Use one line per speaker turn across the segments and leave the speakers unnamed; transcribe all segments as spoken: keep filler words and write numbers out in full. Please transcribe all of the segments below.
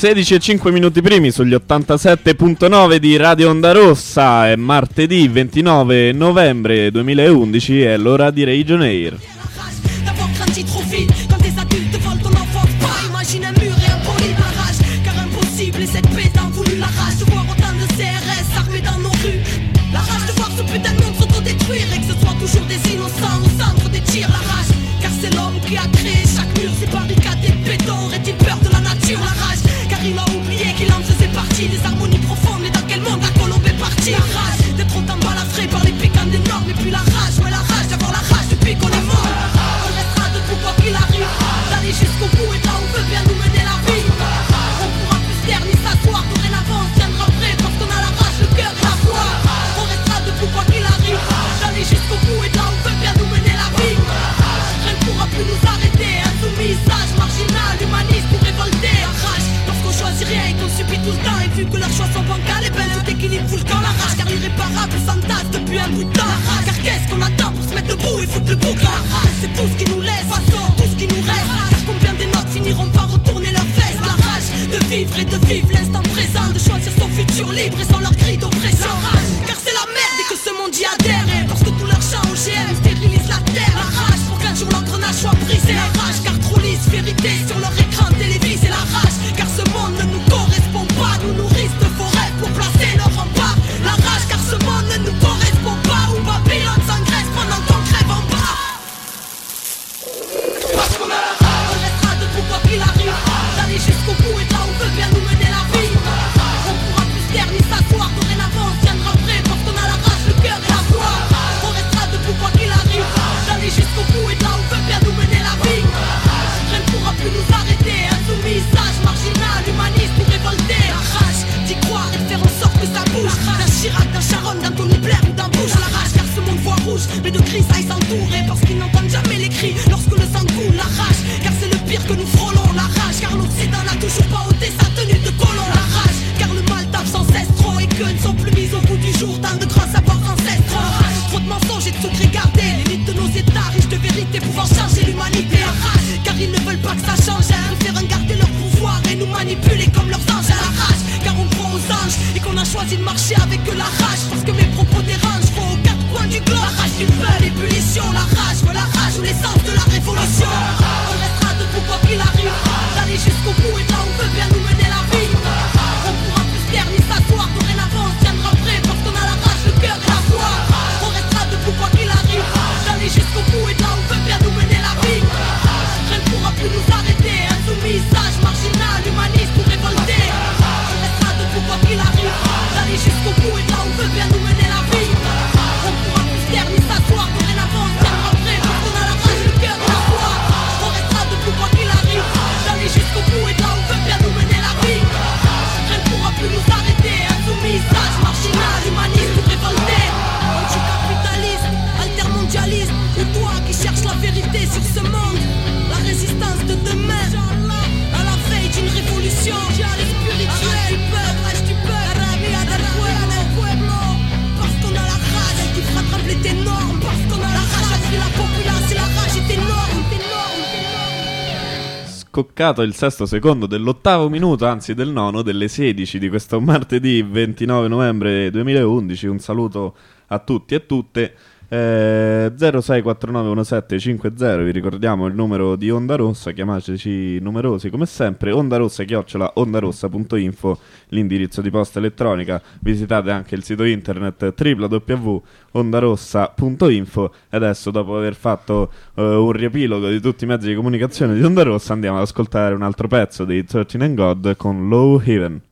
sedici e cinque minuti primi sugli ottantasette virgola nove di Radio Onda Rossa. È martedì ventinove novembre duemilaundici, è l'ora di Region Air.
Il a oublié qu'il en faisait partie des harmonies profondes. Mais dans quel monde la colombe est partie? La rage d'être autant balafré par les piquants des normes. Et puis la rage, ouais la rage d'avoir la rage depuis qu'on est mort. On restera debout quoi qu'il arrive, d'aller jusqu'au bout et là on veut bien nous mener la vie. On pourra plus se taire ni s'asseoir, dorénavant on se tiendra prêt parce qu'on a la rage, le cœur et la foi. On restera debout quoi qu'il arrive, d'aller jusqu'au bout et là on veut bien nous mener la vie. Rien ne pourra plus nous arrêter, insoumis, sage, marginal, humaniste ou révolté. On choisit rien et qu'on subit tout le temps. Et vu que leurs choix sont bancals, et ben tout équilibre fout le camp. La rage car l'irréparable s'entasse depuis un bout de temps. La rage car qu'est-ce qu'on attend pour se mettre debout et foutre le bouc. La rage c'est tout ce qui nous laisse, façon, tout ce qui nous reste. Car combien des notes finiront par retourner leurs fesses. La rage de vivre et de vivre l'instant présent, de choisir son futur libre et sans leur cri d'oppression. La rage car c'est la merde et que ce monde y adhère. Et parce que tous leurs chants O G M stérilisent la terre. La rage pour qu'un jour l'engrenage soit brisé. La rage car trop lisse vérité sur leur écran télévisé. La rage car ce monde ne nous correspond pas, nous nourrissent de forêts pour placer leur rempart. La rage car ce monde ne nous correspond pas, où Babylone s'engraisse pendant qu'on crève en bas. Parce qu'on a la rage, on restera debout quoi qu'il arrive, d'aller jusqu'au bout et là on veut bien nous mener la vie. On pourra plus se taire ni s'asseoir, dorénavant on se tiendra prêt parce qu'on a la rage, le cœur et la foi. On restera debout quoi qu'il arrive, d'aller jusqu'au bout et là on veut bien nous mener la vie. Rien ne pourra plus nous arrêter, insoumis, sage, marginal, humaniste ou révolté. La rage d'y croire et de faire en sorte que ça bouge. D'un Chirac, d'un Sharon, d'un Tony Blair ou d'un Bush. La rage car ce monde voit rouge, mais de cris ça y s'entourer parce qu'ils n'entendent jamais les cris lorsque le sang coule. La rage car c'est le pire que nous frôlons. La rage car l'Occident n'a toujours pas ôté sa tenue de colon. La rage car le mal tape sans cesse trop et que ne sont plus mis au bout du jour tant de grands savoirs ancestraux. La rage, trop de mensonges et de secrets gardés, l'élite de nos états riches de vérité pouvant changer l'humanité. La rage car ils ne veulent pas que ça change, ils préfèrent garder leur pouvoir et nous manipuler comme leurs anges. À la rage car on croit aux anges et qu'on a choisi de marcher avec la rage parce que mes propos dérangent, faut aux quatre coins du globe. La rage du peuple, l'ébullition, la rage, ouais la rage ou l'essence de la révolution. On restera debout quoi qu'il arrive, d'aller jusqu'au bout et là on veut bien nous mener la vie. On pourra plus se taire ni s'asseoir, dorénavant on se tiendra prêt parce qu'on a la rage, le cœur et la foi. On restera debout quoi qu'il arrive, d'aller jusqu'au bout et là on veut bien nous mener la vie. Rien ne pourra plus nous arrêter, insoumis, sage, marginal, humaniste ou révolté. On restera debout quoi qu'il arrive, d'aller jusqu'au bout et là on veut bien nous mener la vie. On pourra plus se taire ni s'asseoir, dorénavant on se tiendra prêt parce qu'on a la rage, le cœur et la foi. On restera debout quoi qu'il arrive, d'aller jusqu'au bout et là on veut bien nous mener la vie. Rien ne pourra plus nous arrêter, insoumis, sage, marginal, humaniste ou révolté. Anticapitaliste, altermondialiste, ou toi qui cherches la vérité sur ce monde. La résistance de demain, à la veille d'une révolution spirituelle du peuple, rage du peuple, parce qu'on a la rage qui fera trembler tes normes, parce qu'on a la rage a pris la populace et la rage est énorme, énorme.
Scoccato il sesto secondo dell'ottavo minuto, anzi del nono, delle sedici di questo martedì ventinove novembre duemilaundici. Un saluto a tutti e tutte. Eh, zero sei quattro nove uno sette cinque zero, vi ricordiamo il numero di Onda Rossa, chiamateci numerosi come sempre. Onda Rossa chiocciola ondarossa punto info, l'indirizzo di posta elettronica. Visitate anche il sito internet w w w punto ondarossa punto info. E adesso, dopo aver fatto uh, un riepilogo di tutti i mezzi di comunicazione di Onda Rossa, andiamo ad ascoltare un altro pezzo dei thirteen and God con Low Haven.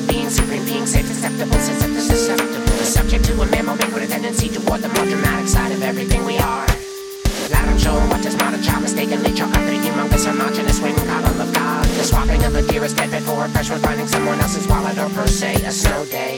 the being, supreme being, safe, acceptable, susceptible, susceptible, subject to a mammal, make with a tendency toward the more dramatic side of everything we are. Loud and show what does modern child mistakenly chalk up the humongous homogenous wing column of God. The swapping of the dearest dead before fresh one finding someone else's wallet or per se a snow day.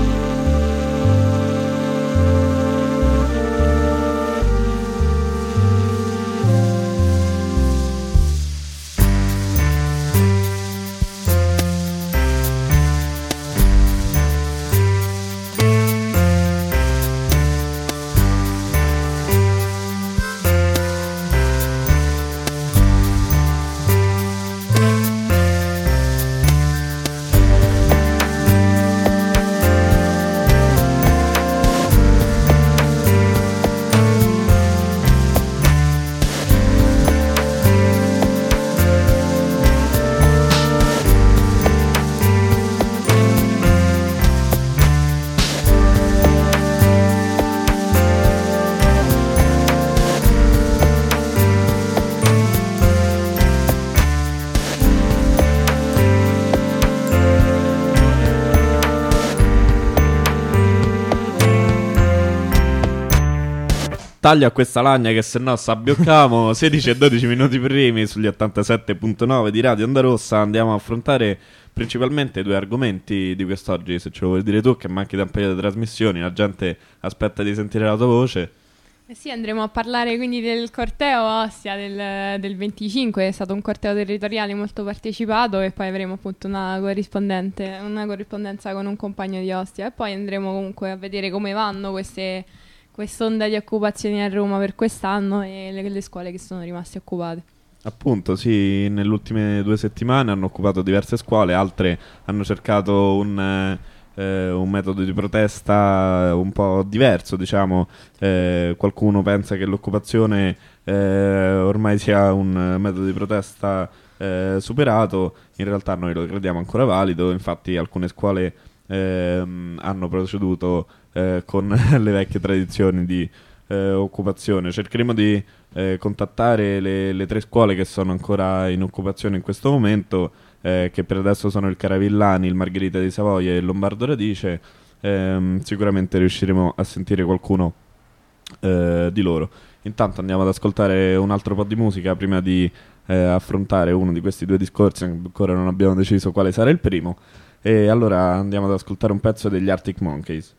Taglio a questa lagna che se no s'abbiocchiamo. Sedici e dodici minuti primi sugli ottantasette virgola nove di Radio Onda Rossa. Andiamo a affrontare principalmente due argomenti di quest'oggi, se ce lo vuoi dire tu, che manchi da un paio di trasmissioni, la gente aspetta di sentire la tua voce.
Eh sì, andremo a parlare quindi del corteo a Ostia del, del venticinque, è stato un corteo territoriale molto partecipato, e poi avremo appunto una corrispondente, una corrispondenza con un compagno di Ostia, e poi andremo comunque a vedere come vanno queste quest'onda di occupazioni a Roma per quest'anno e le, le scuole che sono rimaste occupate.
Appunto, sì, nelle ultime due settimane hanno occupato diverse scuole, altre hanno cercato un, eh, un metodo di protesta un po' diverso, diciamo. Eh, qualcuno pensa che l'occupazione eh, ormai sia un metodo di protesta eh, superato, in realtà noi lo crediamo ancora valido, infatti alcune scuole eh, hanno proceduto eh, con le vecchie tradizioni di eh, occupazione. Cercheremo di eh, contattare le, le tre scuole che sono ancora in occupazione in questo momento, eh, che per adesso sono il Caravillani, il Margherita di Savoia e il Lombardo Radice. Eh, sicuramente riusciremo a sentire qualcuno eh, di loro. Intanto andiamo ad ascoltare un altro po' di musica prima di eh, affrontare uno di questi due discorsi. Ancora non abbiamo deciso quale sarà il primo, e allora andiamo ad ascoltare un pezzo degli Arctic Monkeys.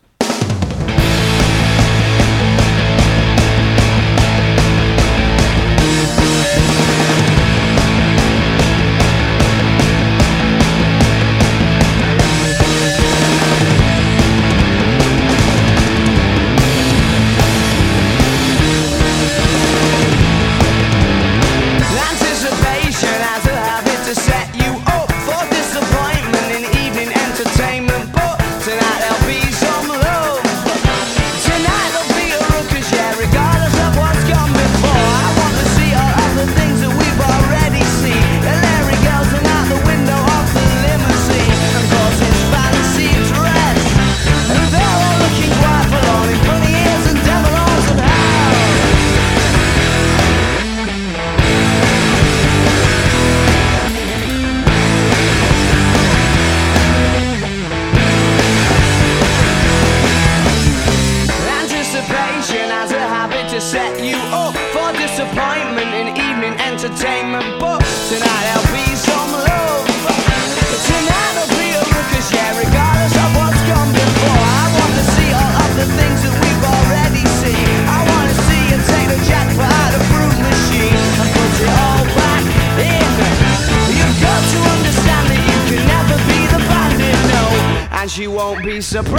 She won't be surprised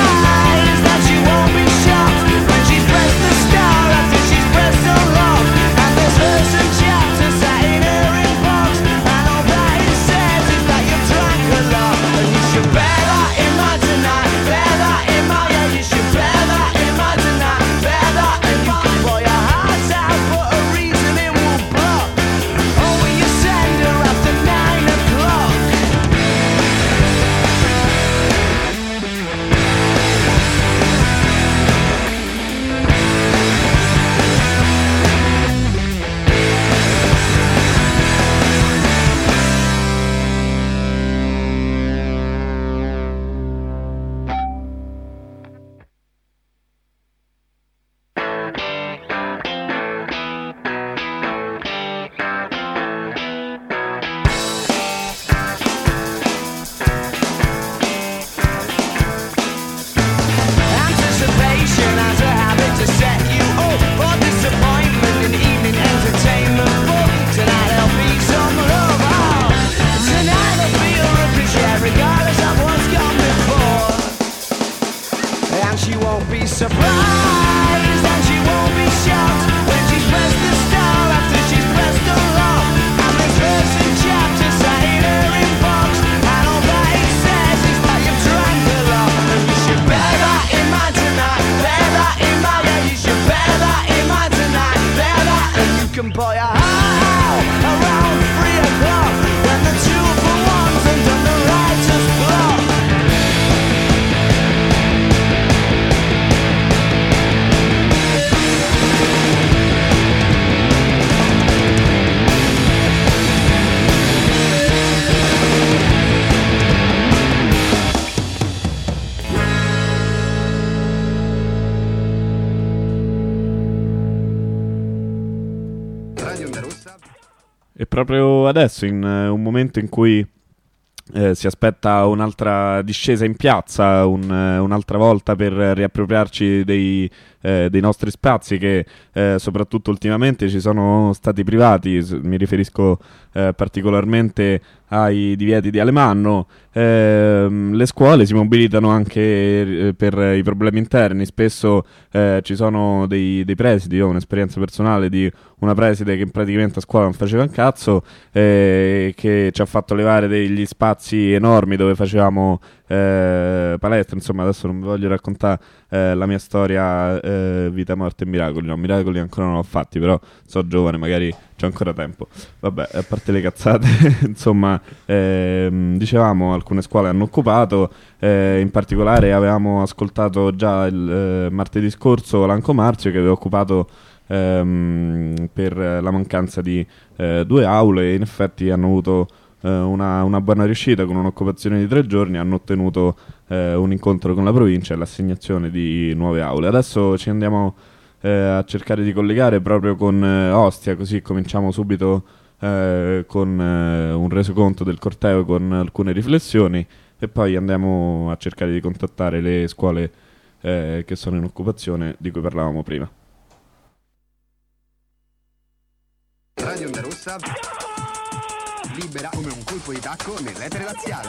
that she won't be shocked when she's pressed the star after she's pressed so long. And there's verse and chapter sat in her inbox, and all that it says is that you've drank a lot. And you should bear that in mind tonight, bear that in mind, yeah, you should bear that in mind tonight, bear that in mind. You can pour your heart out, but a reason it will block. Oh, will you send her after nine o'clock? poi ah, around three o'clock when the two for ones and then the righteous block.
E proprio adesso, in uh, un momento in cui eh, si aspetta un'altra discesa in piazza, un, uh, un'altra volta per riappropriarci dei, eh, dei nostri spazi che eh, soprattutto ultimamente ci sono stati privati, mi riferisco eh, particolarmente ai divieti di Alemanno, eh, le scuole si mobilitano anche eh, per i problemi interni. Spesso eh, ci sono dei, dei presidi. Io ho un'esperienza personale di una preside che praticamente a scuola non faceva un cazzo, eh, che ci ha fatto levare degli spazi enormi dove facevamo eh, palestra. Insomma, adesso non vi voglio raccontare eh, la mia storia eh, vita, morte e miracoli. No, miracoli ancora non l'ho fatti, però sono giovane, magari c'è ancora tempo. Vabbè, a parte le cazzate, insomma, ehm, dicevamo, alcune scuole hanno occupato, eh, in particolare avevamo ascoltato già il eh, martedì scorso Lanco Marzio che aveva occupato ehm, per la mancanza di eh, due aule, e in effetti hanno avuto eh, una, una buona riuscita con un'occupazione di tre giorni, hanno ottenuto eh, un incontro con la provincia e l'assegnazione di nuove aule. Adesso ci andiamo Eh, a cercare di collegare proprio con eh, Ostia, così cominciamo subito eh, con eh, un resoconto del corteo con alcune riflessioni e poi andiamo a cercare di contattare le scuole eh, che sono in occupazione di cui parlavamo prima.
Radio Onda Rossa, libera come un colpo di tacco nell'etere laziale.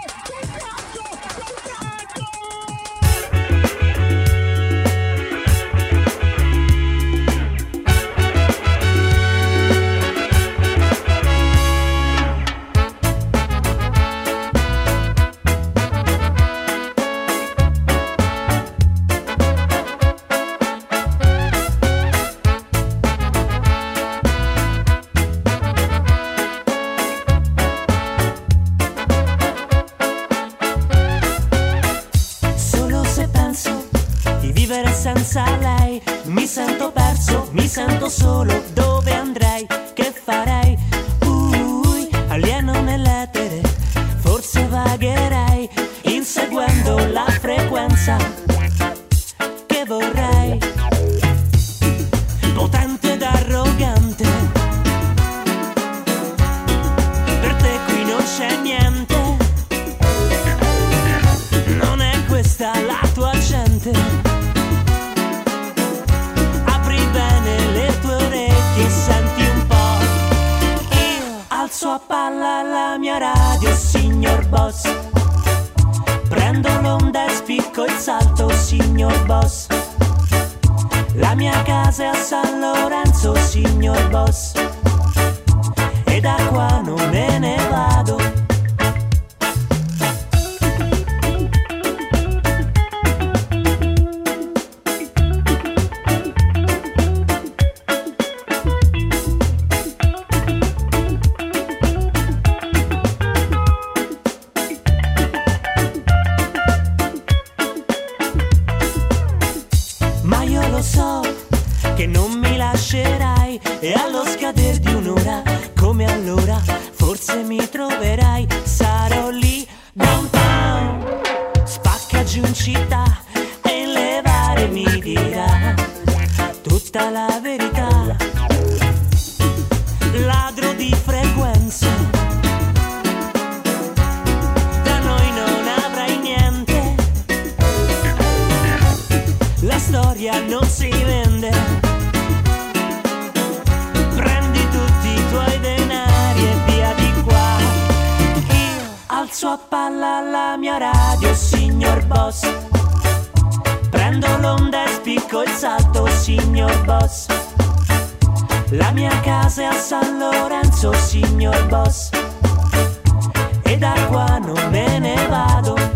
Senza lei mi sento perso, mi sento solo, dove andrei, che farei? Ui, alieno nell'etere, forse vagherei, inseguendo la frequenza che vorrei, potente ed arrogante, per te qui non c'è niente, non è questa la tua gente. A palla la mia radio, signor boss. Prendo l'onda e spicco il salto, signor boss. La mia casa è a San Lorenzo, signor boss. E da qua non me ne vado. E allo scader di un'ora, come allora, forse mi troverai, sarò lì downtown, spacca giù in città e in levare mi dirà tutta la verità, ladro di frequenze, da noi non avrai niente, la storia non si vende. Alzo a palla la mia radio, signor boss. Prendo l'onda e spicco il salto, signor boss. La mia casa è a San Lorenzo, signor boss. E da qua non me ne vado.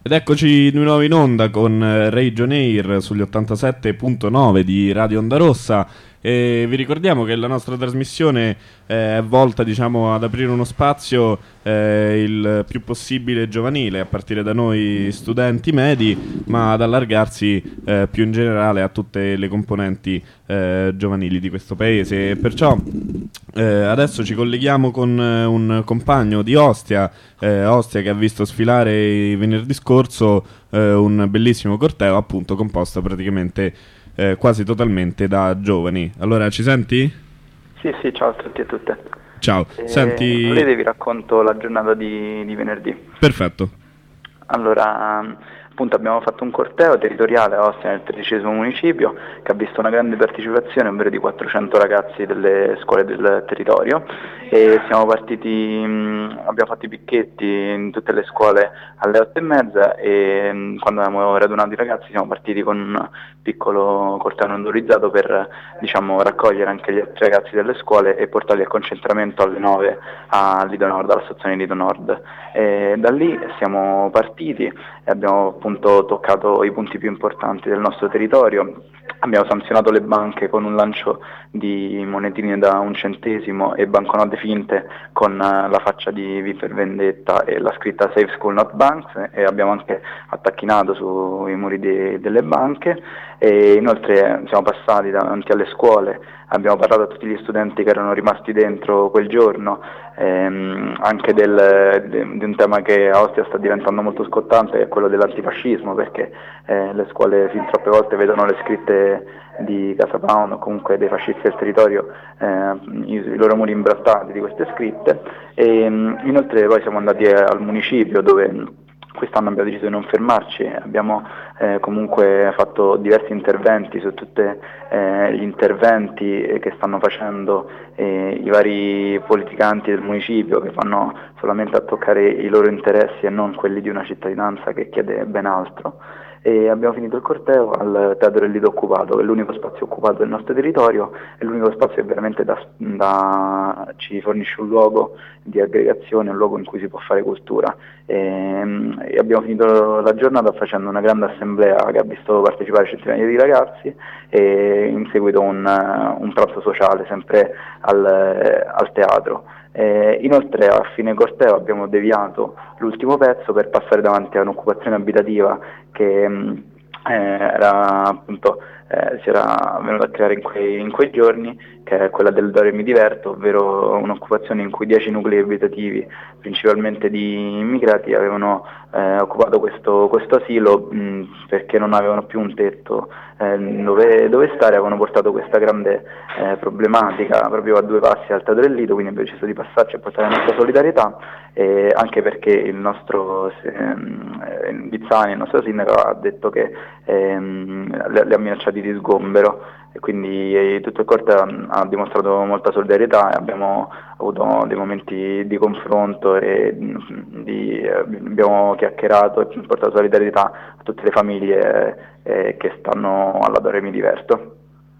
Ed eccoci di nuovo in onda con eh, Region Air sugli ottantasette virgola nove di Radio Onda Rossa. E vi ricordiamo che la nostra trasmissione eh, è volta, diciamo, ad aprire uno spazio eh, il più possibile giovanile, a partire da noi studenti medi, ma ad allargarsi eh, più in generale a tutte le componenti eh, giovanili di questo paese. E perciò eh, adesso ci colleghiamo con eh, un compagno di Ostia, eh, Ostia che ha visto sfilare venerdì scorso eh, un bellissimo corteo, appunto composto praticamente Eh, quasi totalmente da giovani. Allora, ci senti?
Sì, sì, ciao a tutti e tutte.
Ciao,
Eh,
senti...
volete vi racconto la giornata di, di venerdì.
Perfetto.
Allora, appunto abbiamo fatto un corteo territoriale a Ostia, nel tredicesimo municipio, che ha visto una grande partecipazione, ovvero di quattrocento ragazzi delle scuole del territorio, e siamo partiti, mh, abbiamo fatto i picchetti in tutte le scuole alle otto e mezza e mh, quando abbiamo radunato i ragazzi siamo partiti con un piccolo corteo non autorizzato per, diciamo, raccogliere anche gli altri ragazzi delle scuole e portarli al concentramento alle nove a Lido Nord, alla stazione Lido Nord. E da lì siamo partiti e abbiamo appunto toccato i punti più importanti del nostro territorio. Abbiamo sanzionato le banche con un lancio di monetine da un centesimo e banconote finte con uh, la faccia di V per Vendetta e la scritta Save School Not Banks, e abbiamo anche attacchinato sui muri de- delle banche, e inoltre siamo passati davanti alle scuole, abbiamo parlato a tutti gli studenti che erano rimasti dentro quel giorno, ehm, anche del, de, di un tema che a Ostia sta diventando molto scottante, che è quello dell'antifascismo, perché eh, le scuole fin troppe volte vedono le scritte di Casa Pound o comunque dei fascisti del territorio, eh, i, i loro muri imbrattati di queste scritte. E mh, inoltre poi siamo andati al municipio, dove quest'anno abbiamo deciso di non fermarci, abbiamo eh, comunque fatto diversi interventi su tutti eh, gli interventi che stanno facendo eh, i vari politicanti del municipio, che vanno solamente a toccare i loro interessi e non quelli di una cittadinanza che chiede ben altro. E abbiamo finito il corteo al Teatro del Lido Occupato, che è l'unico spazio occupato del nostro territorio, è l'unico spazio che veramente da, da, ci fornisce un luogo di aggregazione, un luogo in cui si può fare cultura. E, e abbiamo finito la giornata facendo una grande assemblea che ha visto partecipare centinaia di ragazzi, e in seguito un, un pranzo sociale sempre al, al teatro. Eh, inoltre a fine corteo abbiamo deviato l'ultimo pezzo per passare davanti a un'occupazione abitativa che mh, eh, era appunto eh, si era venuta a creare in quei, in quei giorni, che è quella del Dore Mi Diverto, ovvero un'occupazione in cui dieci nuclei abitativi, principalmente di immigrati, avevano eh, occupato questo, questo asilo mh, perché non avevano più un tetto eh, dove, dove stare. Avevano portato questa grande eh, problematica proprio a due passi al Teatro del Lido, quindi abbiamo deciso di passarci e portare la nostra solidarietà, eh, anche perché il nostro eh, Bizzani, il nostro sindaco, ha detto che ehm, le, le ha minacciati di sgombero, e quindi eh, tutto il corte ha, ha dimostrato molta solidarietà, e abbiamo avuto dei momenti di confronto e di, eh, abbiamo chiacchierato e portato solidarietà a tutte le famiglie eh, che stanno alla Dore Mi Diverto.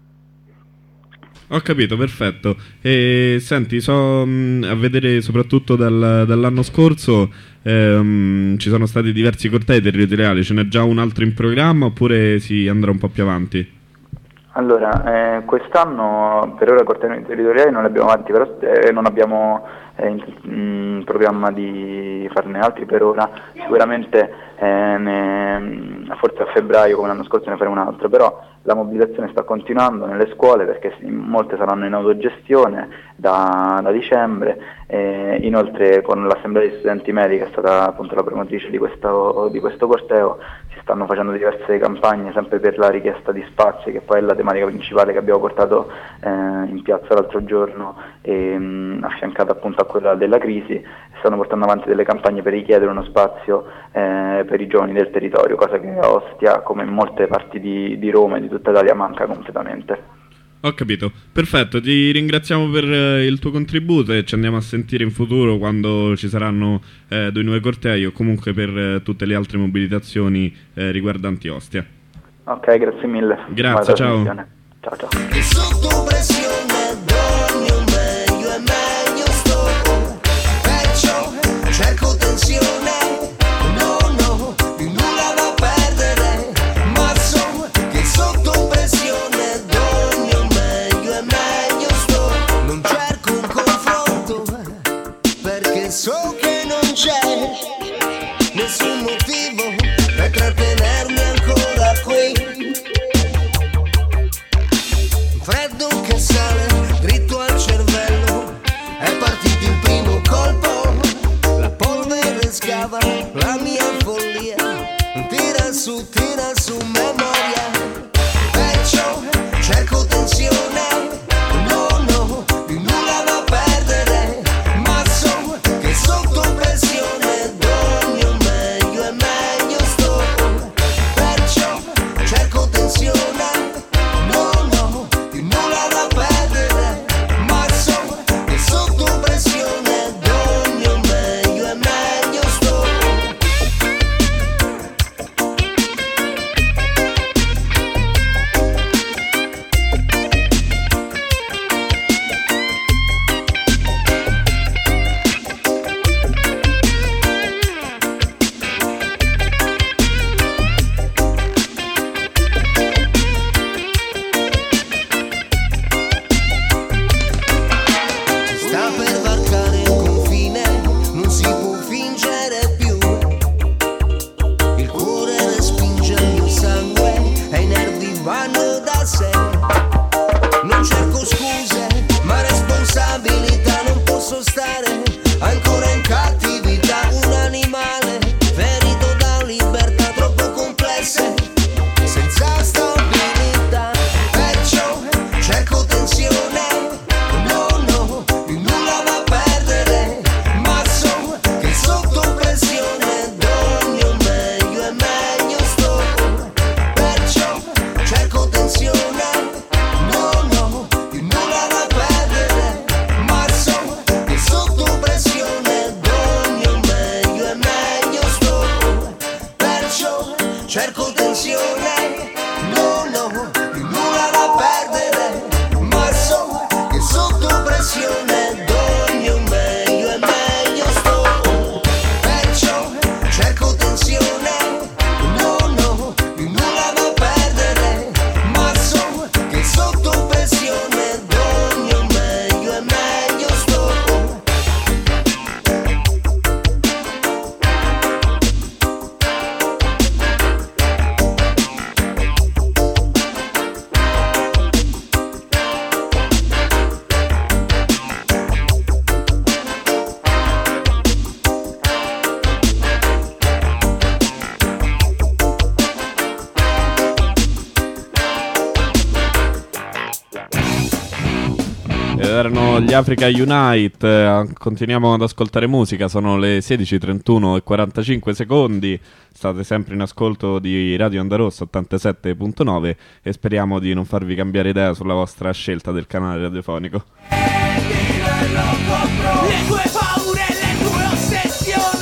Ho capito, perfetto. E senti, so mh, a vedere soprattutto dal, dall'anno scorso ehm, ci sono stati diversi cortei territoriali, ce n'è già un altro in programma oppure si andrà un po' più avanti?
Allora, eh, quest'anno per ora cortei territoriali non li abbiamo avanti, però eh, non abbiamo eh, in, in programma di farne altri per ora. Sicuramente eh, ne, forse a febbraio come l'anno scorso ne faremo un altro, però la mobilitazione sta continuando nelle scuole, perché molte saranno in autogestione da, da dicembre. Eh, inoltre con l'Assemblea degli Studenti Medi, che è stata appunto la promotrice di questo, di questo corteo, si stanno facendo diverse campagne sempre per la richiesta di spazi, che poi è la tematica principale che abbiamo portato eh, in piazza l'altro giorno, e, mh, affiancata appunto a quella della crisi. Stanno portando avanti delle campagne per richiedere uno spazio eh, per i giovani del territorio, cosa che a Ostia, come in molte parti di, di Roma e di tutta Italia, manca completamente.
Ho capito, perfetto, ti ringraziamo per eh, il tuo contributo, e ci andiamo a sentire in futuro quando ci saranno eh, due nuovi cortei, o comunque per eh, tutte le altre mobilitazioni eh, riguardanti Ostia.
Ok, grazie mille.
Grazie, ciao.
Ciao, ciao.
Sotto pressione dormi meglio e meglio sto, perciò cerco tensione, no no, in
tira su memoria, perciò cerco tensione, no no, di nulla da perdere, ma so che sotto pressione d'ogni o meglio e meglio sto, perciò cerco tensione, no no, di nulla da perdere, ma so che sotto pressione d'ogni o meglio e meglio sto. Sta per varcare il confine, non si può fingere più. Il cuore respinge il mio sangue e i nervi vanno da sé. Non cerco scuse, ma responsabilità, non posso stare ancora in cattività. Un animale ferito da libertà troppo complesse, senza stabilità, perciò cerco tensione, no no, di nulla da perdere, ma so che sotto pressione d'ogni o meglio e meglio sto, perciò cerco tensione, no no, di nulla da perdere, ma so che sotto pressione d'ogni o meglio e meglio sto, perciò cerco tensione, no no, di nulla da perdere, ma so che sotto pressione d'ogni o meglio e meglio sto, perciò cerco tensione, no no, di nulla da perdere, ma so che sotto pressione d'ogni o meglio e meglio sto.
Ed erano gli Africa Unite. eh, Continuiamo ad ascoltare musica. Sono le sedici e trentuno e quarantacinque secondi. State sempre in ascolto di Radio Onda Rossa ottantasette virgola nove e speriamo di non farvi cambiare idea sulla vostra scelta del canale radiofonico.
Le tue paure, le tue ossessioni.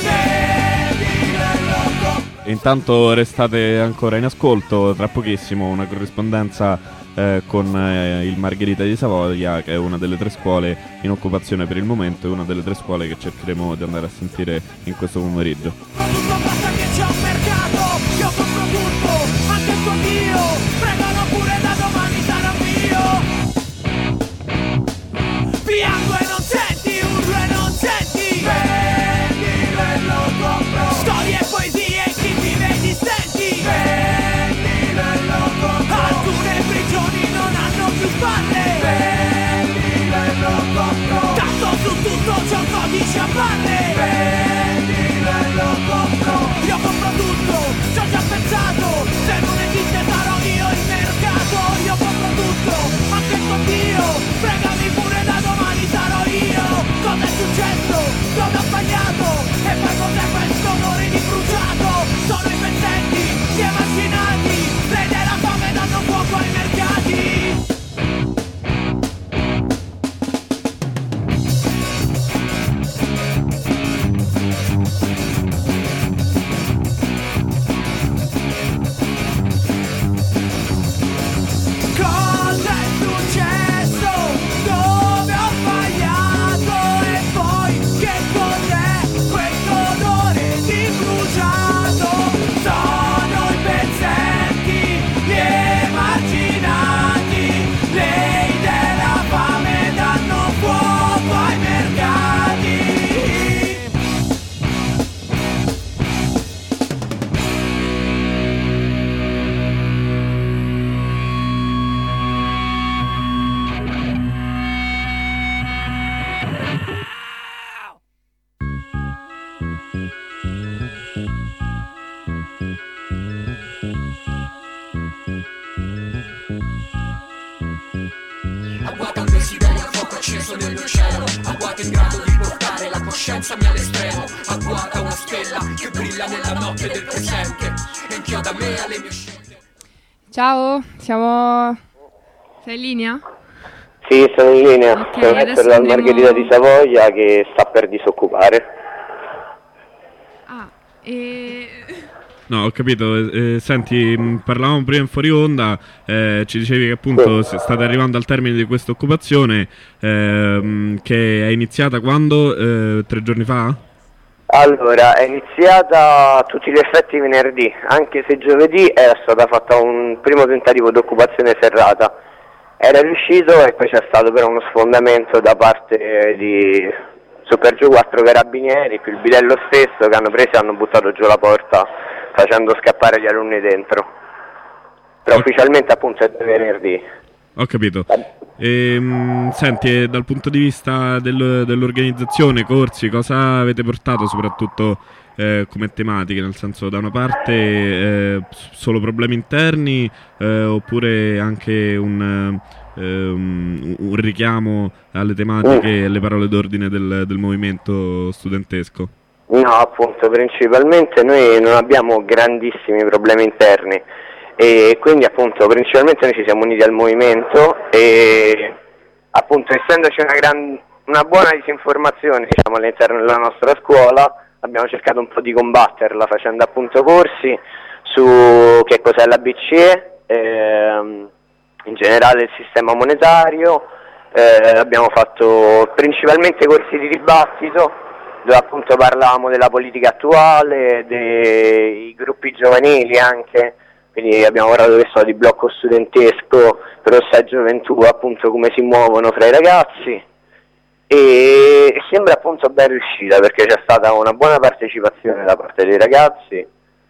Intanto restate ancora in ascolto. Tra pochissimo una corrispondenza eh, con eh, il Margherita di Savoia, che è una delle tre scuole in occupazione per il momento e una delle tre scuole che cercheremo di andare a sentire in questo pomeriggio.
Tutto basta che c'è un mercato, io compro tutto, anche il tuo Dio, pregano pure da domani sarà mio. Piango e non senti, urlo e non senti, vendilo e lo compro. Storie e poesie, chi vive e distenti, vendilo e lo compro. Alcune prigioni non hanno più spalle, vendilo e lo compro. Tanto su tutto c'è un codice a barre, vendilo e lo compro.
sospeso nell'oceano, agguato in grado di portare la coscienza mia all'estremo, agguata una stella che brilla nella notte del presente e inchioda me alle mie scelte.
Ciao, siamo... Sei in linea?
Sì, sono in linea,
Ok,
sono
adesso
essere dal
andremo-
Margherita di Savoia che sta per disoccupare.
Ah, e...
No, ho capito. Eh, senti, mh, parlavamo prima in fuori onda, eh, ci dicevi che appunto
Sì.
s- state arrivando al termine di questa occupazione, ehm, che è iniziata quando? Eh, tre giorni fa?
Allora, è iniziata a tutti gli effetti venerdì, anche se giovedì era stata fatta un primo tentativo di occupazione serrata. Era riuscito e poi c'è stato però uno sfondamento da parte di su per giù quattro carabinieri, più il bidello stesso, che hanno preso e hanno buttato giù la porta facendo scappare gli alunni dentro. Però
Ok.
ufficialmente appunto è venerdì.
Ho capito. Ehm, senti, e dal punto di vista del- dell'organizzazione, corsi, cosa avete portato soprattutto eh, come tematiche? Nel senso, da una parte eh, s- solo problemi interni eh, oppure anche un, eh, um, un richiamo alle tematiche e alle parole d'ordine del, del movimento studentesco?
No, appunto, principalmente noi non abbiamo grandissimi problemi interni e quindi appunto principalmente noi ci siamo uniti al movimento e appunto essendoci una, gran, una buona disinformazione diciamo all'interno della nostra scuola abbiamo cercato un po' di combatterla facendo appunto corsi su che cos'è la B C E, ehm, in generale il sistema monetario, eh, abbiamo fatto principalmente corsi di dibattito dove appunto parlavamo della politica attuale, dei gruppi giovanili anche, quindi abbiamo parlato questo di blocco studentesco, Rossa Gioventù, appunto come si muovono fra i ragazzi e sembra appunto ben riuscita perché c'è stata una buona partecipazione da parte dei ragazzi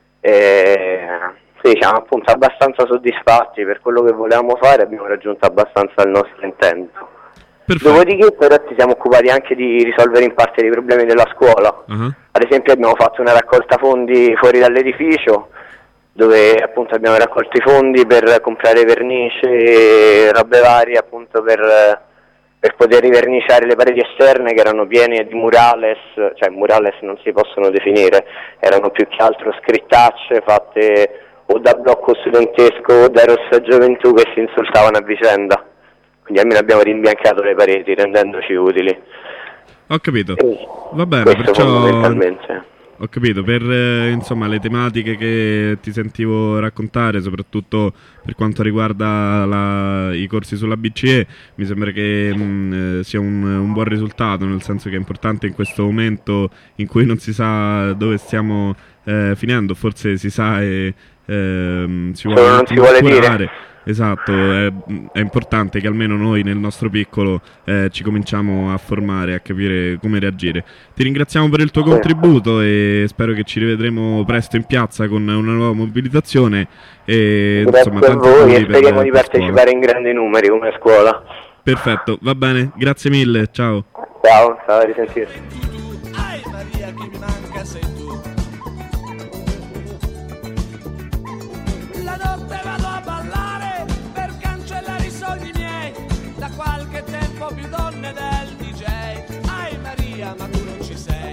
e sì, siamo appunto abbastanza soddisfatti per quello che volevamo fare, abbiamo raggiunto abbastanza il nostro intento.
Perfetto.
Dopodiché però ci siamo occupati anche di risolvere in parte dei problemi della scuola.
Uh-huh.
Ad esempio abbiamo fatto una raccolta fondi fuori dall'edificio dove appunto abbiamo raccolto i fondi per comprare vernice e robe varie appunto per, per poter riverniciare le pareti esterne che erano piene di murales, cioè murales non si possono definire, erano più che altro scrittacce fatte o da blocco studentesco o da Rossa Gioventù che si insultavano a vicenda. Quindi almeno abbiamo rimbiancato le pareti rendendoci utili.
Ho capito.
E
Va bene,
questo
perciò
fondamentalmente.
ho capito, per eh, insomma le tematiche che ti sentivo raccontare, soprattutto per quanto riguarda la- i corsi sulla B C E, mi sembra che mh, eh, sia un, un buon risultato, nel senso che è importante in questo momento in cui non si sa dove stiamo eh, finendo, forse si sa e ehm, si vuole
Solo
un
non si
attimo
vuole dire.
curare. Esatto, è, è importante che almeno noi nel nostro piccolo eh, ci cominciamo a formare, a capire come reagire. Ti ringraziamo per il tuo
Sì.
contributo e spero che ci rivedremo presto in piazza con una nuova mobilitazione e
Grazie
insomma
a
tanti
voi
auguri
e
per-
speriamo di
per scuola.
partecipare in grandi numeri come scuola.
Perfetto, va bene, grazie mille, ciao.
Ciao, ciao, a risentirci.
Ai Maria, chi mi manca sei tu. La notte vado a ballare per cancellare i sogni miei. Da qualche tempo più donne del D J. Ai Maria, ma tu non ci sei.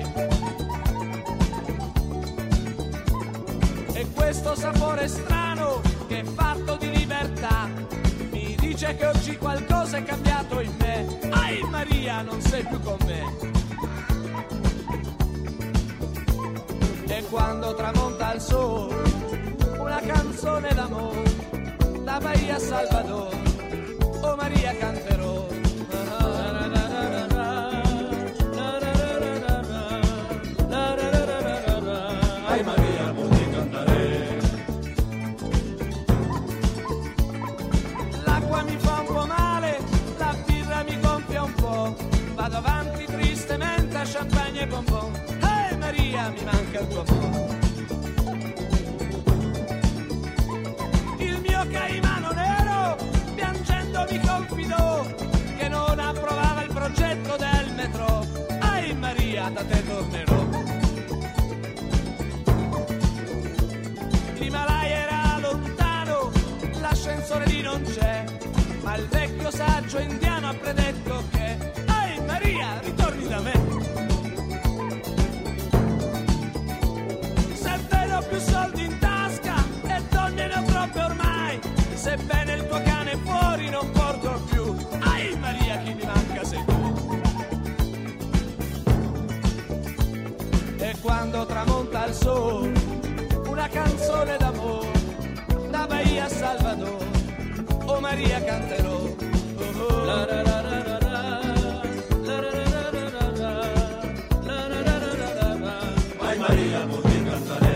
E questo sapore strano che è fatto di libertà mi dice che oggi qualcosa è cambiato in me. Ai Maria, non sei più con me. E quando tramonta il sole, una canzone d'amore, da Bahia a Salvador, oh Maria canterò. Ai Maria, vuoi cantare? L'acqua mi fa un po' male, la birra mi gonfia un po', vado avanti tristemente a champagne e bonbon. Ehi Maria, mi manca il tuo amore. Il mio caimano nero piangendo mi confidò che non approvava il progetto del metro. Ehi Maria, da te tornerò. L'Himalaya era lontano, l'ascensore lì non c'è, ma il vecchio saggio indiano ha predetto che sebbene il tuo cane fuori non porto più. Ai Maria, chi mi manca sei tu. E quando tramonta il sole, una canzone d'amore, da Bahia a Salvador, oh Maria canterò. Oh, oh. La, la, la, la, la, la. La, la, la, la, la, la, la. La, la, la, la, la, la. Ai Maria, poter cantare.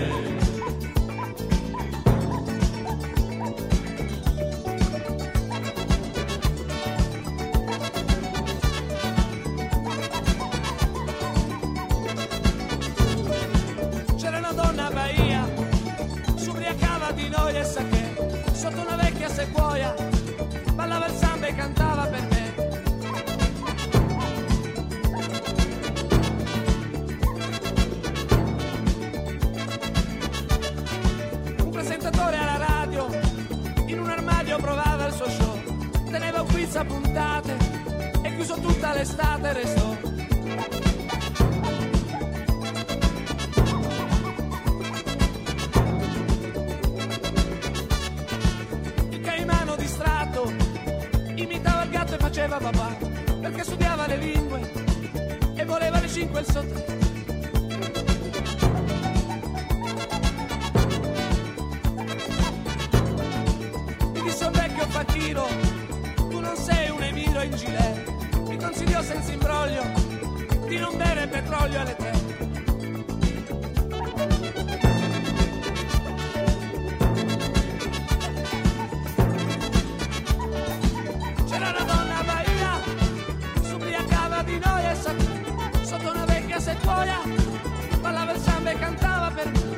C'era una donna a Bahia, s'ubriacava di noia e sake, sotto una vecchia sequoia, ballava il samba e cantava per me. Un presentatore alla radio, in un armadio provava il suo show, teneva un quiz a puntate e chiuso tutta l'estate restò. Imitava il gatto e faceva papà, perché studiava le lingue e voleva le cinque il sotto. Mi disse un vecchio facchino, tu non sei un emiro in gilet. Mi consigliò senza imbroglio di non bere petrolio alle tre. Sotto una vecchia sequoia, ballava il samba e cantava per me.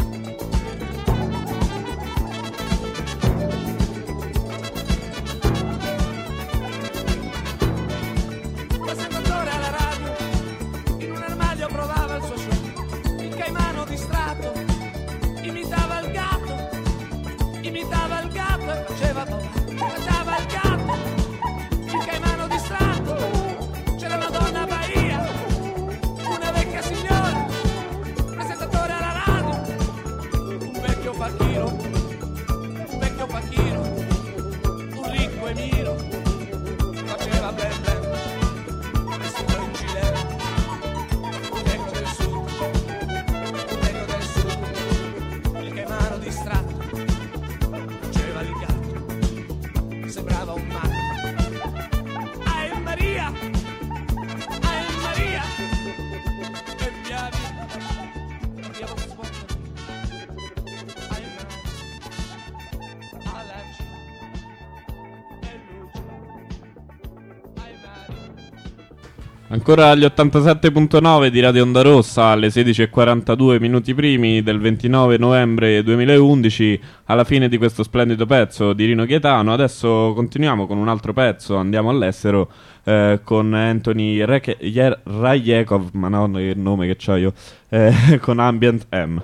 Presentatore alla radio, in un armadio provava il suo show. Il caimano distratto, imitava il gatto, imitava il gatto e faceva papà, cantava il gatto. Il caimano distratto. C'era una donna a Bahia, una vecchia signora, presentatore alla radio, un vecchio facchino, un vecchio facchino, un ricco emiro, faceva blen blen, vestito in gilet, vengo del sud, vengo del sud, il caimano distratto, faceva il gatto, sembrava un matto. Ai Maria!
Ancora agli ottantasette virgola nove di Radio Onda Rossa, alle sedici e quarantadue minuti primi del ventinove novembre duemilaundici, alla fine di questo splendido pezzo di Rino Gaetano. Adesso continuiamo con un altro pezzo, andiamo all'estero eh, con Anthony Reke- Yer- Rajekov, ma no, il nome che c'ho io, eh, con Ambient M.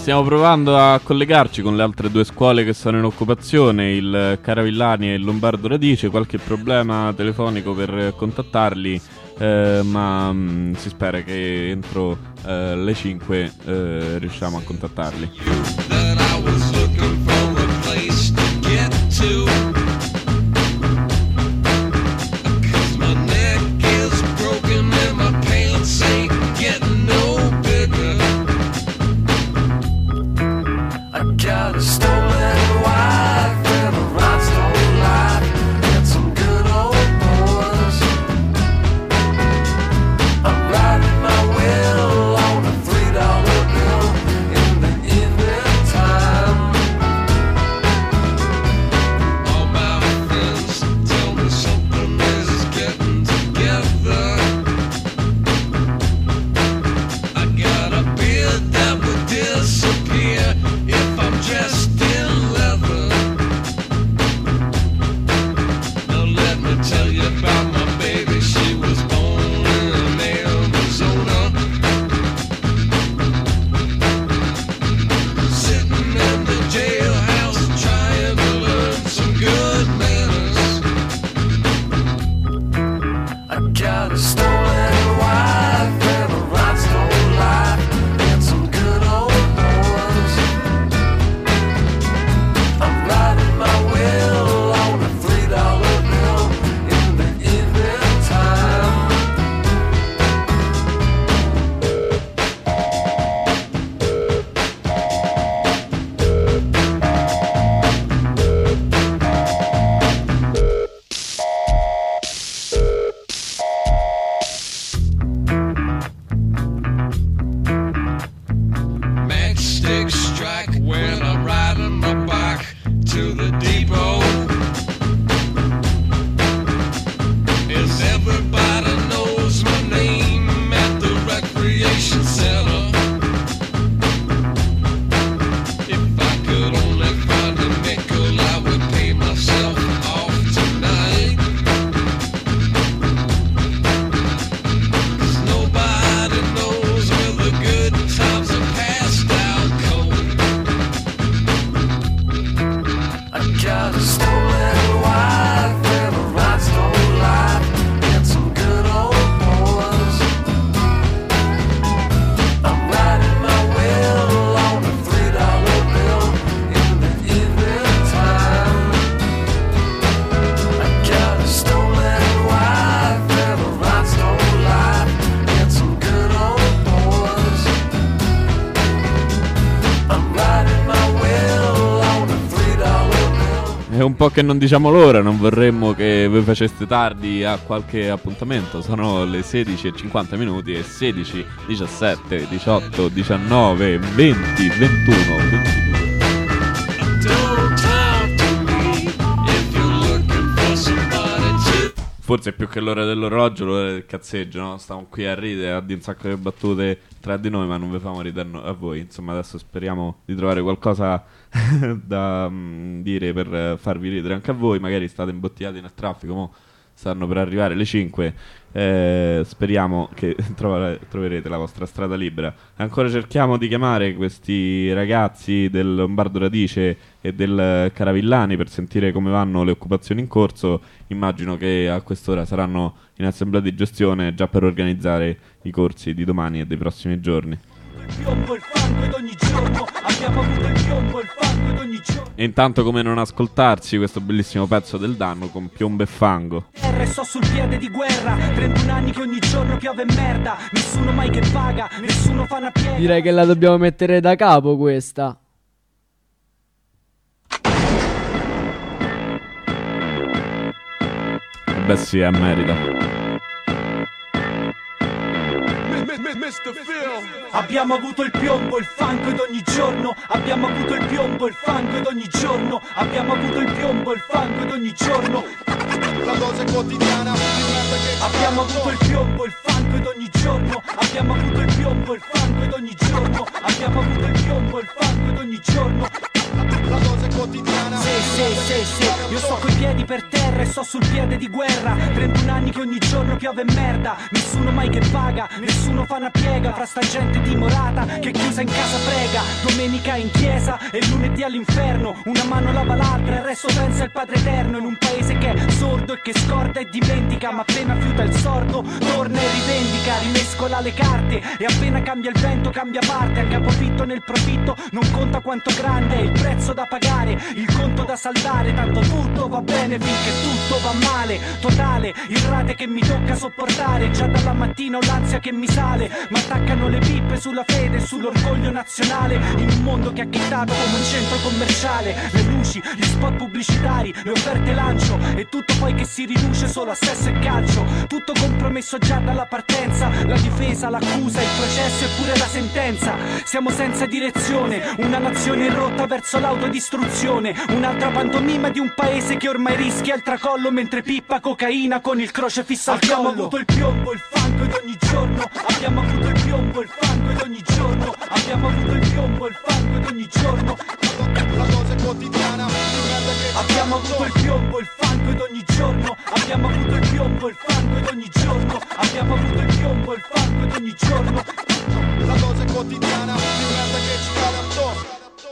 Stiamo provando a collegarci con le altre due scuole che sono in occupazione, il Caravillani e il Lombardo Radice. Qualche problema telefonico per contattarli, eh, ma mh, si spera che entro eh, le cinque eh, riusciamo a contattarli.
Got a stolen wife and a rhinestone life and some good old boys. I'm riding my wheel on a three dollar bill in the evening time. All my friends tell me something is getting together. I got a beard that would disappear if I'm just in leather. Now let me tell you about my baby. She was born in Arizona, sitting in the jailhouse trying to learn some good manners. I got a stolen wife and a rhinestone life and some good old boys. I'm riding my wheel on a three dollar bill in the evening time. Matchstick strike when I'm riding my bike to the depot. As everybody knows my name at the recreation center. If I could only find a nickel, I would pay myself off tonight. 'Cause nobody knows where the good times are passed out cold. I got a stolen wife and a rhinestone life and some good old boys. I'm riding my wheel on a three dollar bill in the evening time. I got a stolen wife and a rhinestone life and some good old boys. I'm riding my wheel on a three dollar bill.
È un po' che non diciamo l'ora, non vorremmo che voi faceste tardi a qualche appuntamento. Sono le sedici e cinquanta minuti e sedici, diciassette, diciotto, diciannove, venti, ventuno, ventidue.
Don't talk to me if you're looking for somebody to.
Forse più che l'ora dell'orologio, l'ora del cazzeggio, no? Stiamo qui a ridere, a dire un sacco di battute tra di noi, ma non vi famo ridere no- a voi. Insomma, adesso speriamo di trovare qualcosa da mm, dire per eh, farvi ridere anche a voi. Magari state imbottigliati nel traffico, mo stanno per arrivare le cinque. Eh, speriamo che trovare- troverete la vostra strada libera. Ancora cerchiamo di chiamare questi ragazzi del Lombardo Radice e del Caravillani per sentire come vanno le occupazioni in corso. Immagino che a quest'ora saranno in assemblea di gestione già per organizzare i corsi di domani e dei prossimi giorni. E intanto come non ascoltarsi questo bellissimo pezzo del Danno con Piombo e Fango.
Sto sul piede di guerra, trentuno anni che ogni giorno piove merda, nessuno mai che paga, nessuno fa una piega.
Direi che la dobbiamo mettere da capo questa.
Beh sì, è merita.
Abbiamo avuto il piombo, il fango ed ogni giorno. Abbiamo avuto il piombo, il fango ed ogni giorno. Abbiamo avuto il piombo, il fango ed ogni giorno. La dose quotidiana che... Abbiamo avuto il piombo, il fango ed ogni giorno. Abbiamo avuto il piombo, il fango ed ogni giorno. Abbiamo avuto il piombo, il fango ed ogni giorno. La dose quotidiana. Sì, sì, sì, sì. Io sto coi piedi per terra. terra e sto sul piede di guerra. trentuno anni che ogni giorno piove merda, nessuno mai che paga, nessuno fa una piega. Fra sta gente dimorata che chiusa in casa prega, domenica in chiesa e lunedì all'inferno. Una mano lava l'altra, il resto pensa al Padre Eterno. In un paese che è sordo e che scorda e dimentica, ma appena fiuta il sordo torna e rivendica. Rimescola le carte e appena cambia il vento cambia parte. A capofitto nel profitto non conta quanto grande è il prezzo da pagare, il conto da saldare. Tanto tutto va bene finché tutto va male. Totale, il rate che mi tocca sopportare. Già dalla mattina ho l'ansia che mi sale, ma attaccano le pippe sulla fede e sull'orgoglio nazionale. In un mondo che ha chittato come un centro commerciale, le luci, gli spot pubblicitari, le offerte lancio, e tutto poi che si riduce solo a sesso e calcio. Tutto compromesso già dalla partenza, la difesa, l'accusa, il processo e pure la sentenza. Siamo senza direzione, una nazione in rotta verso l'autodistruzione. Un'altra pantomima di un paese che ormai rischia il tracollo, mentre pippa cocaina con il crocefisso al collo.
Abbiamo avuto il piombo, il fango ed ogni giorno abbiamo avuto il piombo, il fango ed ogni giorno abbiamo avuto il piombo, il fango ed ogni giorno la cosa è quotidiana. Abbiamo avuto il piombo, il fango ed ogni giorno abbiamo avuto il piombo, il fango ed ogni giorno abbiamo avuto il piombo, il fango ed ogni giorno la cosa è quotidiana. Di merda che ci cade attorno.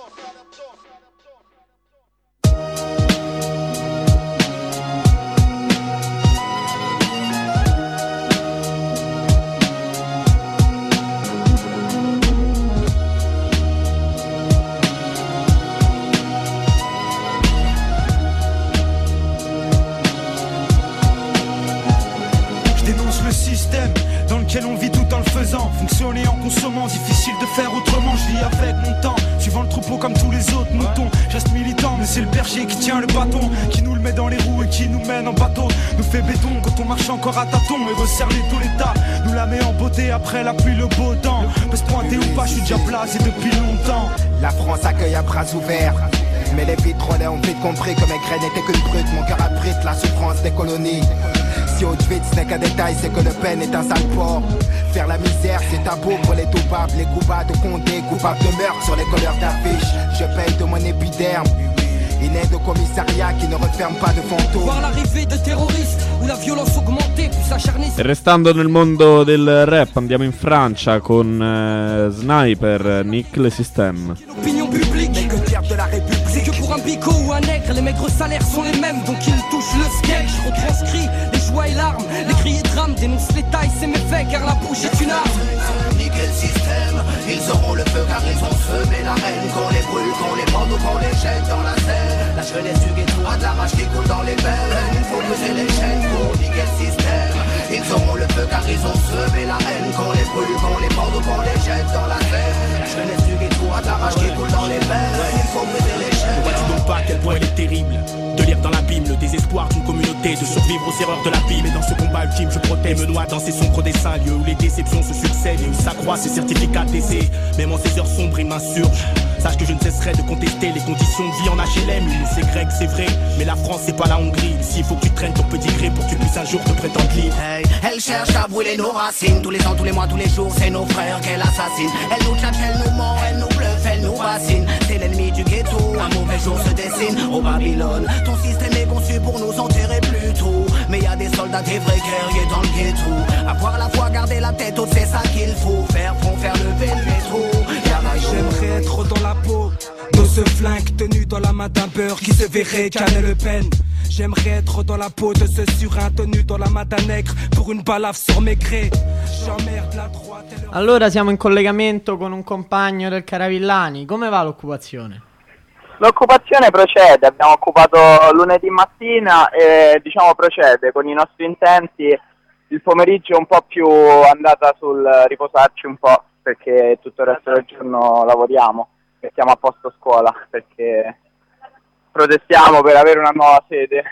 Dans lequel on vit tout en le faisant, fonctionner en consommant, difficile de faire autrement. Je vis avec mon temps, suivant le troupeau comme tous les autres moutons. Je reste militant, mais c'est le berger qui tient le bâton, qui nous le met dans les roues et qui nous mène en bateau. Nous fait béton quand on marche encore à tâtons et resserre les taux l'état. Nous la met en beauté après la pluie, le beau temps. Peut se pointer ou pas, je suis déjà placé depuis longtemps.
La France accueille à bras ouverts, mais les pétroliers ont vite compris que mes graines n'étaient qu'une brute. Mon cœur abrite la souffrance des colonies. Si Auschwitz n'est qu'un détail, c'est que Le Pen est un sale porc. Faire la misère, c'est tabou pour les coupables. Les coupables de Condé, coupables de meurtre sur les couleurs d'affiches. Je paye de mon épiderme une aide au commissariat qui ne referme pas de fantômes.
Voir l'arrivée de terroristes où la violence augmentée puis s'acharner.
E restando nel mondo del rap, andiamo in Francia con uh, Sniper, Nick Le Système.
L'opinion publique de la République, c'est que pour un bico ou un nègre, les maigres salaires sont les mêmes, donc ils touchent le sketch. Je retranscris les joies et larmes, les cris et drames, dénonce les tailles, c'est méfait car la bouche est une arme.
Nickel système, ils auront le feu car ils ont semé la haine. Qu'on les brûle, qu'on les bande ou qu'on les jette dans la Seine. La jeunesse du ghetto a de la rage qui coule dans les veines. Il faut briser les chaînes pour nickel système. Ils auront le feu car ils ont semé la haine. Qu'on les brûle, qu'on les bande ou qu'on les jette dans la Seine. La jeunesse du ghetto a de la rage qui coule dans les veines. Il faut briser les chaînes.
Ne vois-tu donc pas à quel point il est terrible de lire dans l'abîme le désespoir d'une communauté, de survivre aux erreurs de la vie. Mais dans ce combat ultime, je protège, me noie dans ces sombres dessins, lieux où les déceptions se succèdent et où s'accroissent ces certificats d'essai. Même en ces heures sombres, il m'insurge. Sache que je ne cesserai de contester les conditions de vie en H L M. C'est grec, c'est vrai, mais la France c'est pas la Hongrie. Ici il faut que tu traînes ton petit gré pour que tu puisses un jour te prétendre libre.
Hey, elle cherche à brûler nos racines. Tous les ans, tous les mois, tous les jours, c'est nos frères qu'elle assassine. Elle nous tchatche, elle nous ment, elle nous bluffe, elle nous bassine. C'est l'ennemi du ghetto, un mauvais jour se dessine au Babylone. Ton système est conçu pour nous enterrer plus tôt. Mais y a des soldats, des vrais guerriers dans le ghetto. Avoir la foi, garder la tête haute, c'est ça qu'il faut. Faire front, faire lever le métro.
J'aimerais être dans la peau de ce flingue tenu dans la main d'un beurre qui se verrait canner Le Pen. J'aimerais être dans la peau de ce surin tenu dans la main d'un nègre pour une balafre sur mes grès. J'emmerde la droite et le...
Allora siamo in collegamento con un compagno del Caravillani. Come va l'occupazione?
L'occupazione procede, abbiamo occupato lunedì mattina e diciamo procede con i nostri intenti. Il pomeriggio è un po' più andata sul riposarci un po', perché tutto il resto del giorno lavoriamo, mettiamo a posto scuola, perché protestiamo per avere una nuova sede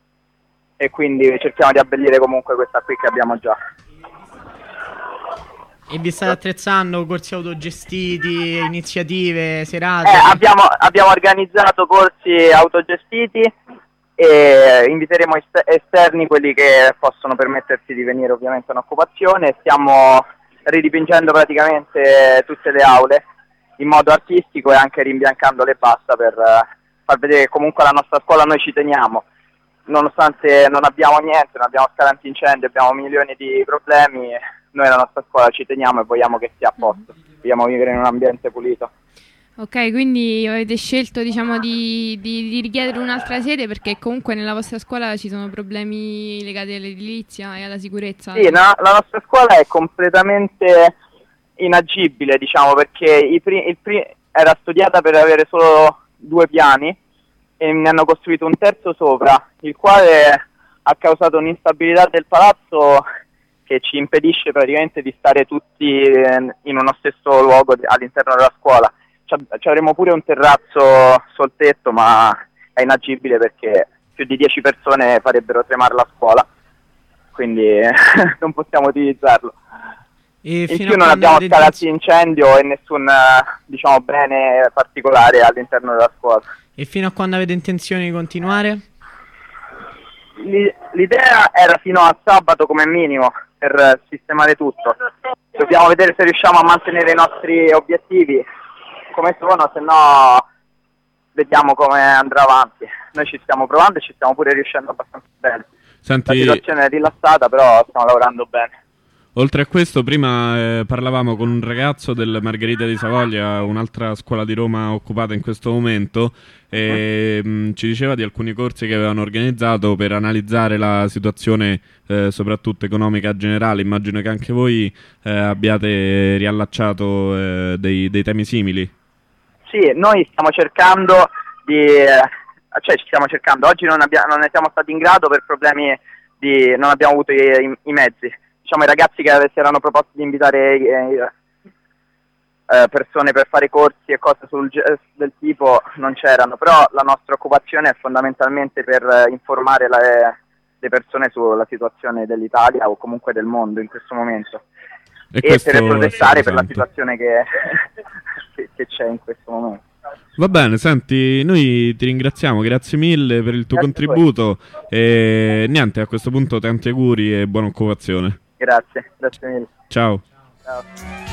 e quindi cerchiamo di abbellire comunque questa qui che abbiamo già.
E vi state attrezzando corsi autogestiti, iniziative, serate?
Eh, abbiamo, abbiamo organizzato corsi autogestiti e inviteremo est- esterni, quelli che possono permettersi di venire ovviamente a un'occupazione. Stiamo ridipingendo praticamente tutte le aule in modo artistico e anche rimbiancando le bassa per uh, far vedere che comunque alla nostra scuola noi ci teniamo. nonostante non abbiamo niente, non abbiamo scalanti incendi, abbiamo milioni di problemi, noi la nostra scuola ci teniamo e vogliamo che sia a posto, vogliamo vivere in un ambiente pulito.
Ok, quindi avete scelto, diciamo, di, di, di richiedere un'altra sede perché comunque nella vostra scuola ci sono problemi legati all'edilizia e alla sicurezza.
Sì, no, la nostra scuola è completamente inagibile, diciamo, perché i pri- il pri- era studiata per avere solo due piani e ne hanno costruito un terzo sopra, il quale ha causato un'instabilità del palazzo che ci impedisce praticamente di stare tutti in uno stesso luogo all'interno della scuola. Ci avremo pure un terrazzo sul tetto, ma è inagibile perché più di dieci persone farebbero tremare la scuola, quindi non possiamo utilizzarlo.
E
in più non abbiamo scalati incendio e nessun, diciamo, bene particolare all'interno della scuola.
E fino a quando avete intenzione di continuare?
L'idea era fino a sabato come minimo per sistemare tutto. Dobbiamo vedere se riusciamo a mantenere i nostri obiettivi come sono, se no vediamo come andrà avanti. Noi ci stiamo provando e ci stiamo pure riuscendo abbastanza bene.
Senti,
la situazione è rilassata, però stiamo lavorando bene.
Oltre a questo, prima eh, parlavamo con un ragazzo del Margherita di Savoia, un'altra scuola di Roma occupata in questo momento, e mm. mh, ci diceva di alcuni corsi che avevano organizzato per analizzare la situazione eh, soprattutto economica generale. Immagino che anche voi eh, abbiate riallacciato eh, dei, dei temi simili.
Sì, noi stiamo cercando di, eh, cioè ci stiamo cercando, oggi non, abbia, non ne siamo stati in grado per problemi di, non abbiamo avuto i, i, i mezzi, diciamo i ragazzi che si erano proposti di invitare eh, eh, persone per fare corsi e cose sul, del tipo non c'erano, però la nostra occupazione è fondamentalmente per eh, informare la, le persone sulla situazione dell'Italia o comunque del mondo in questo momento e, e per protestare per la situazione che... Che, che c'è in questo momento.
Va bene, senti, noi ti ringraziamo, grazie mille per il tuo grazie contributo e niente, a questo punto tanti auguri e buona occupazione.
Grazie, grazie mille.
Ciao.
Ciao.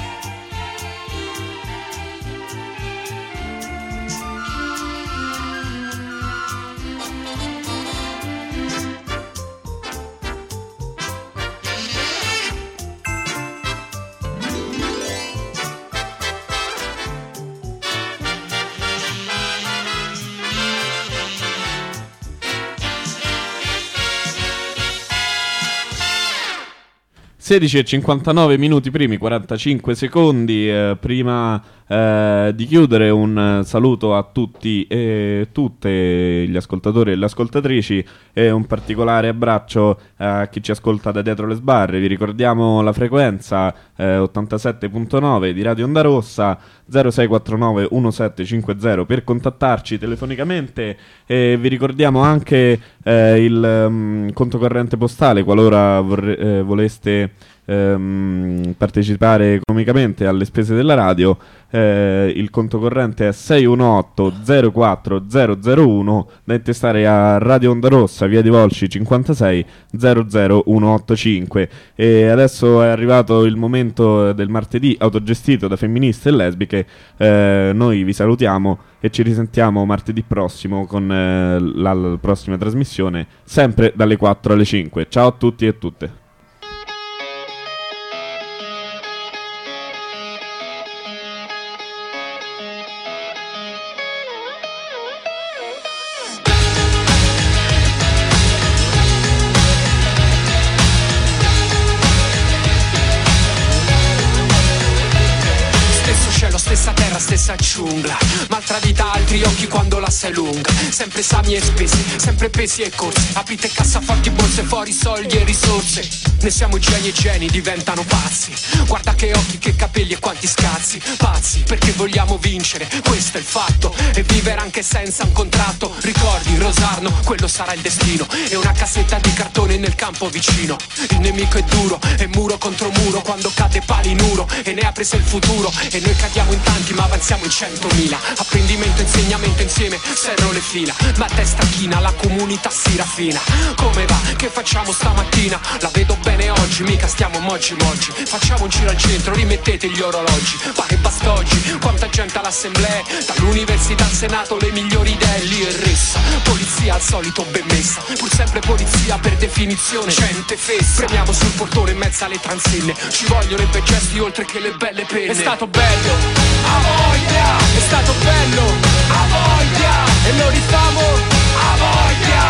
sedici e cinquantanove minuti primi, quarantacinque secondi, eh, prima eh, di chiudere un saluto a tutti e tutte gli ascoltatori e le ascoltatrici e un particolare abbraccio a chi ci ascolta da dietro le sbarre. Vi ricordiamo la frequenza eh, ottantasette virgola nove di Radio Onda Rossa, zero sei quattro nove uno sette cinque zero per contattarci telefonicamente, e vi ricordiamo anche eh, il um, conto corrente postale qualora vorre- eh, voleste ehm, partecipare economicamente alle spese della radio. Eh, il conto corrente è sei uno otto zero quattro zero zero uno da intestare a Radio Onda Rossa, via di Volsci cinquantasei, zero zero uno otto cinque. E adesso è arrivato il momento del martedì autogestito da femministe e lesbiche. Eh, noi vi salutiamo e ci risentiamo martedì prossimo con eh, la, la prossima trasmissione, sempre dalle quattro alle cinque. Ciao a tutti e tutte.
Stessa giungla, maltradita altri occhi quando la sei lunga. Sempre sami e spesi, sempre pesi e corsi. Aprite cassaforti, borse, fuori soldi e risorse. Ne siamo geni e geni diventano pazzi. Guarda che occhi, che capelli e quanti scazzi. Pazzi perché vogliamo vincere, questo è il fatto. E vivere anche senza un contratto. Ricordi, Rosarno, quello sarà il destino. E una cassetta di cartone nel campo vicino. Il nemico è duro, è muro contro muro. Quando cade palinuro e ne ha preso il futuro. E noi cadiamo in tanti ma avanziamo in centomila. Apprendimento, insegnamento insieme, serro le fila. Ma a testa china, la comunità si raffina. Come va? Che facciamo stamattina? La vedo bene oggi, mica stiamo moggi moggi. Facciamo un giro al centro, rimettete gli orologi. Pare basta oggi, quanta gente all'assemblea. Dall'università al senato, le migliori idee lì e ressa. Polizia polizia al solito ben messa, pur sempre polizia per definizione, gente fessa. Premiamo sul portone in mezzo alle transenne, ci vogliono i bei gesti oltre che le belle penne. È stato bello, a voglia, è stato bello, a voglia, e lo rifamo, a voglia,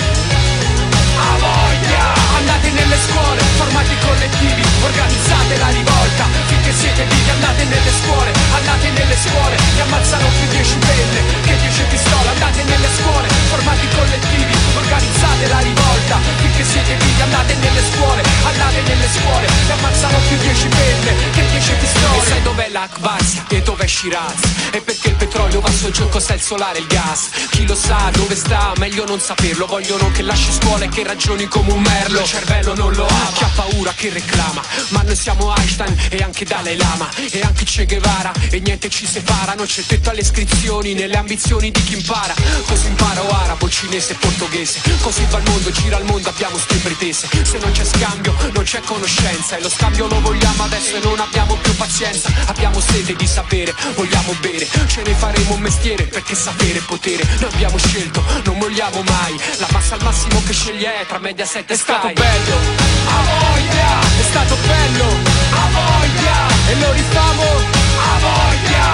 a voglia. Andate nelle scuole, formati collettivi, organizzate la rivolta, finché siete vivi andate nelle scuole, andate nelle scuole, vi ammazzano più dieci penne che dieci pistole. Andate nelle scuole, formati collettivi, organizzate la rivolta, finché siete vivi andate nelle scuole, andate nelle scuole, vi ammazzano più dieci penne che dieci pistole. E sai dov'è l'Akbaz e dov'è Shiraz? E perché il petrolio va sul gioco, cos'è il solare e il gas? Chi lo sa dove sta, meglio non saperlo. Vogliono che lasci scuola e che ragioni come un merlo. Il cervello non lo ama, chi ha paura che reclama. Ma noi siamo Einstein e anche Dalai Lama, e anche Che Guevara, e niente ci separa. Non c'è tetto alle iscrizioni, nelle ambizioni di chi impara. Così imparo arabo, cinese e portoghese, così va il mondo, gira il mondo, abbiamo ste pretese. Se non c'è scambio, non c'è conoscenza, e lo scambio lo vogliamo adesso e non abbiamo più pazienza. Abbiamo sete di sapere, vogliamo bere, ce ne faremo un mestiere, perché sapere è potere. Noi abbiamo scelto, non molliamo mai, la massa al massimo che sceglie è tra Mediaset e Sky. È stato bello, a voglia, è stato bello, a voglia, e lo rifamo, a voglia,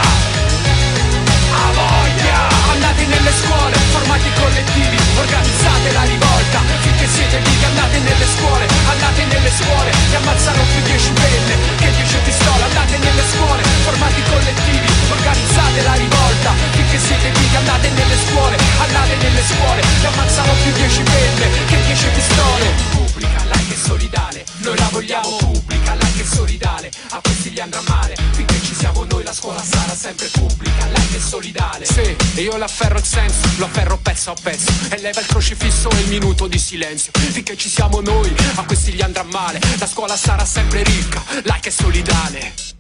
a voglia. Andate nelle scuole, formati collettivi, organizzate la rivolta, finché siete vivi andate nelle scuole, andate nelle scuole, vi ammazzano più dieci penne che dieci pistole. Andate nelle scuole, formati collettivi, organizzate la rivolta, finché siete vivi andate nelle scuole, andate nelle scuole, vi ammazzano più dieci penne che dieci pistole. Pubblica, like e solidale, noi la vogliamo pubblica, like e solidale, a questi gli andrà male, finché ci siamo noi la scuola sarà sempre pubblica, like e solidale. Sì, e io l'afferro il senso, lo afferro pezzo a pezzo, e leva il crocifisso e il minuto di silenzio, finché ci siamo noi, a questi gli andrà male, la scuola sarà sempre ricca, like e solidale.